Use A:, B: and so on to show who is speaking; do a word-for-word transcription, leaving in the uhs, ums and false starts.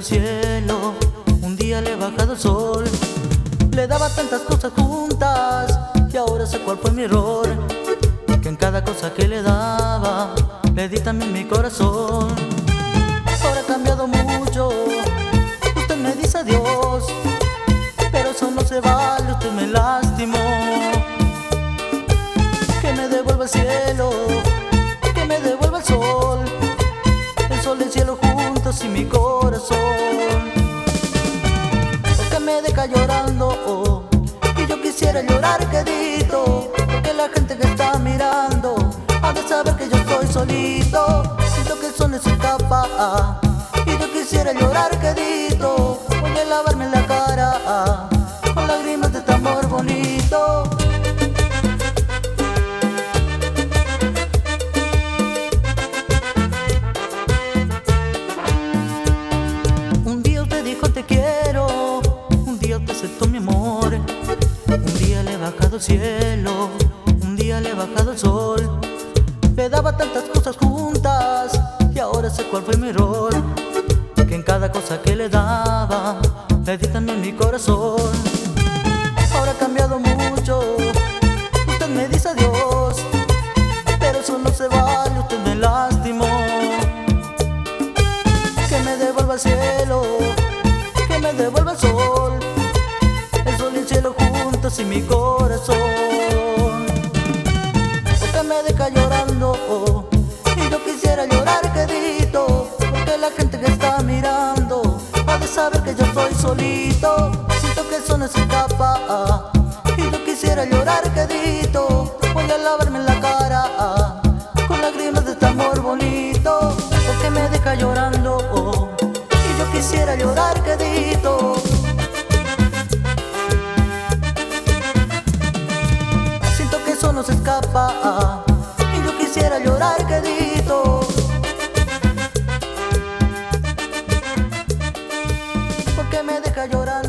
A: cielo, un día le he bajado el sol. Le daba tantas cosas juntas y ahora sé cuál fue mi error, que en cada cosa que le daba le di también mi corazón. Ahora ha cambiado mucho, usted me dice adiós, pero eso no se vale, usted me lastimó. Que me devuelva el cielo, que me devuelva el sol, el sol y el cielo juntos y mi corazón. O que me deja llorando, oh, y yo quisiera llorar quedito, porque la gente que está mirando ha de saber que yo estoy solito. Siento que el sol se escapa, ah, y yo quisiera llorar quedito, voy a lavarme la cara, ah, con lágrimas de este amor bonito. Un día usted dijo te quiero, un día usted aceptó mi amor, un día le he bajado el cielo, un día le he bajado el sol. Le daba tantas cosas juntas y ahora sé cuál fue mi error, que en cada cosa que le daba le di también mi corazón. Ahora ha cambiado mucho, usted me dice adiós, pero eso no se vale, usted me lastimó. Que me devuelva el cielo, que me devuelva el sol, el sol y el cielo juntos y mi corazón. Porque me deja llorando, oh, y yo quisiera llorar quedito, porque la gente que está mirando ha de saber que yo estoy solito. Siento que el sol no se escapa, ah, y yo quisiera llorar quedito, voy a lavarme la cara, ah, con lágrimas de este amor bonito. Porque me deja llorando, oh, y yo quisiera llorar quedito. Siento que eso no se escapa, ah, y yo quisiera llorar quedito. Porque me deja llorando.